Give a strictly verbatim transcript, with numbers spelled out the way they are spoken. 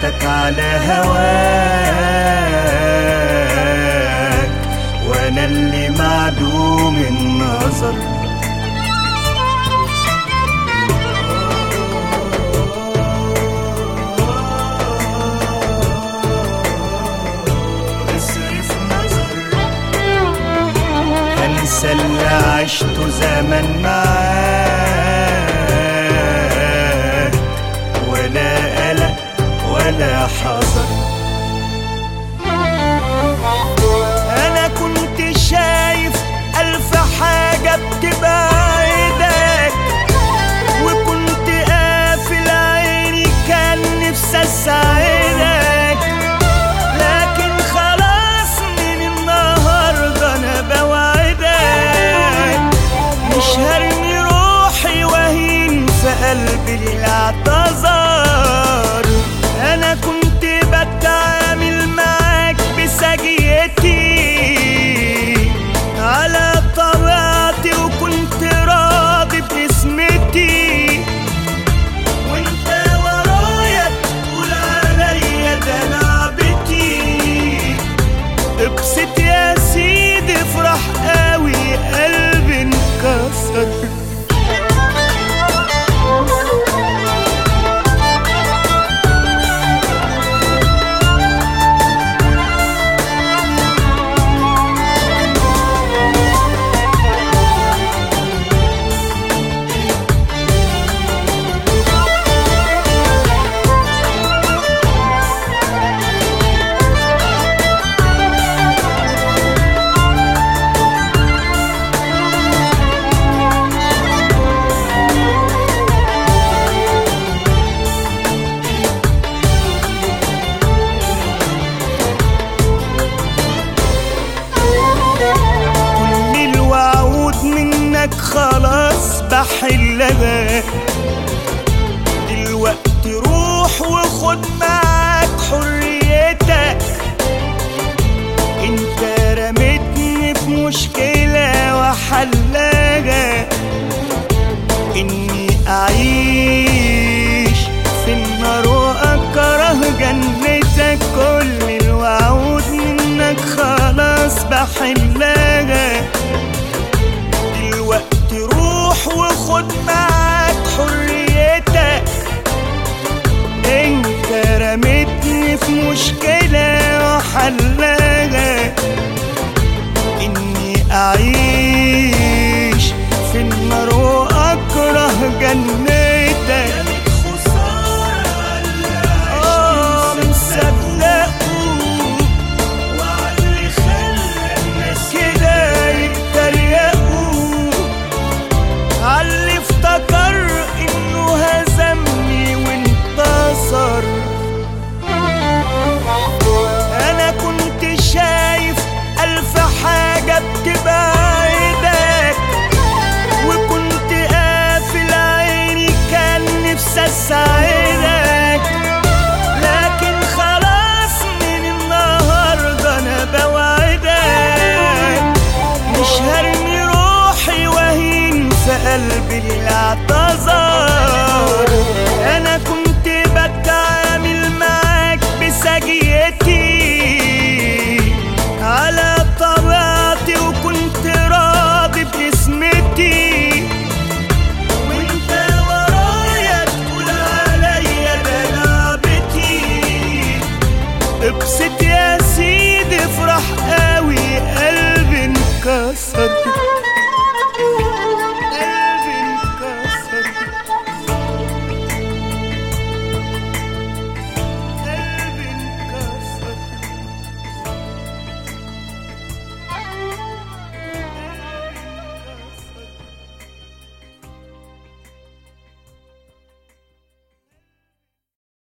بعتك على هواك، وانا اللي معدوم النظر. هنسى اللي عشته زمان معاك، ولا قلق ولا حذر. انا كنت شايف الف حاجة بتبعدك، وكنت قافل عيني كان نفسي اساعدك، لكن خلاص من النهاردة انا بوعدك مش هرمي روحي وهين في قلبي للاعتذار. انا كنت بتعامل معاك بسجيتي على طبيعتي، وكنت راضي باسمتي، وانت ورايا تقول عليا ده لعبتي. ابسط يا سيدي افرح قوي قلبي انكسر. خلاص بحلها دلوقتي، روح وخد معاك حريتك.